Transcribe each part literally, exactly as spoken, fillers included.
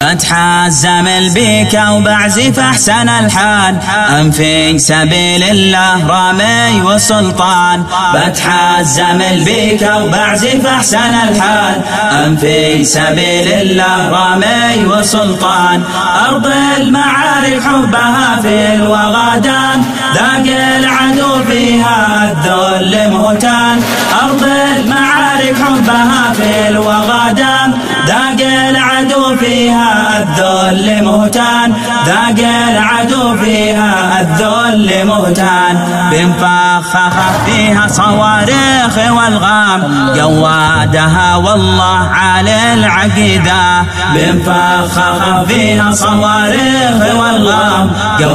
أتحزم البيكا وبعزف أحسن الحان، أم في سبيل الله رامي وسلطان. بتحزم البيكا وبعزف أحسن الحان، أم في سبيل الله رامي وسلطان. أرض المعارك حبها في الوغدان، ذاق العدو فيها الذل مهتان. أرض المعارك حبها في الوغدان، ذاق العدو فيها الذل مهتان. ذاق العدو فيها الذل مهتان. بنفخخ فيها صواريخ والغام، جوادها والله على العقيدة. بنفخخ فيها صواريخ والغام،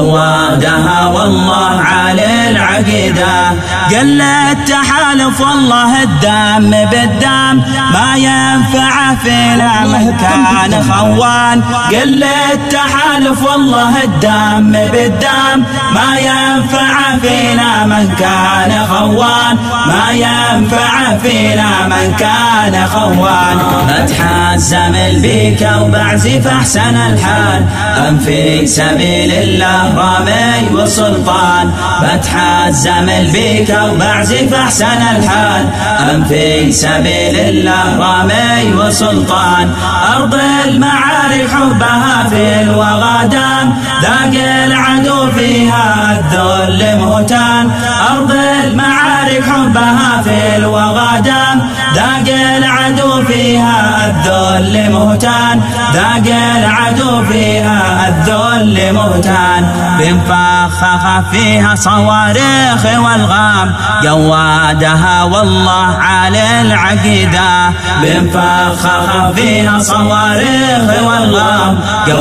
جوادها والله على العقيدة. قل التحالف والله الدم بالدم، ما ينفع فينا من كان خوان. قل التحالف والله الدم بالدم، ما ينفع فينا من كان خوان. ما ينفع فينا من كان خوان. بتحزم البيكا وبعزف أحسن الحان، أم في سبيل الله رامي وسلطان. بتحزم البيكا وبعزف أحسن الحان، أم في سبيل الله رامي وسلطان. أرض المعارك حبها في الوغدان، ذاق العدو فيها الذل مهتان. أرض المعارك حبها في الوغدان، ذاق العدو فيها الذل مهتان. ذاق العدو فيها الذل مهتان. بنفخخ فيها صواريخ والغام، جوادها والله على العقيدة. بنفخخ فيها صواريخ والغام،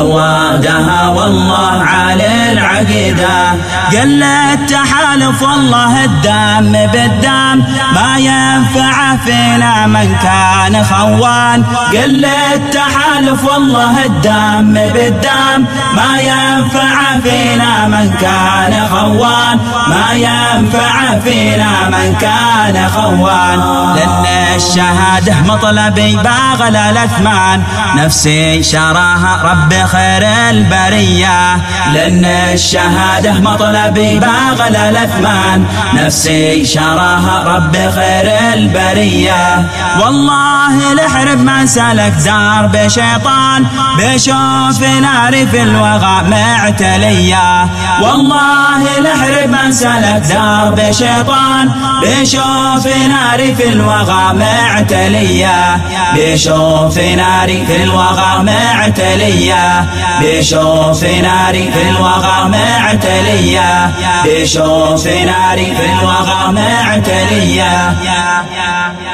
جوادها والله على العقيدة. قل التحالف والله الدم بالدم، ما ينفع فينا من كان خوان. قل التحالف والله الدم بالدم، ما ينفع فينا من كان خوان. ما ينفع فينا من كان خوان. لأن الشهادة مطلبي باغل الأثمان، نفسي شراها رب خير البرية. لأن الشهادة مطلبي باغل الأثمان، نفسي شراها رب خير البرية. والله لحرب من سلك درب شيطان، بشوف ناري في الوغى معتلية. والله لحرب من سلك درب شيطان، بشوف ناري في الوغى معتلية. بشوف ناري في الوغى معتلية. بشوف ناري في الوغى معتلية. بشوف ناري في الوغى معتلية.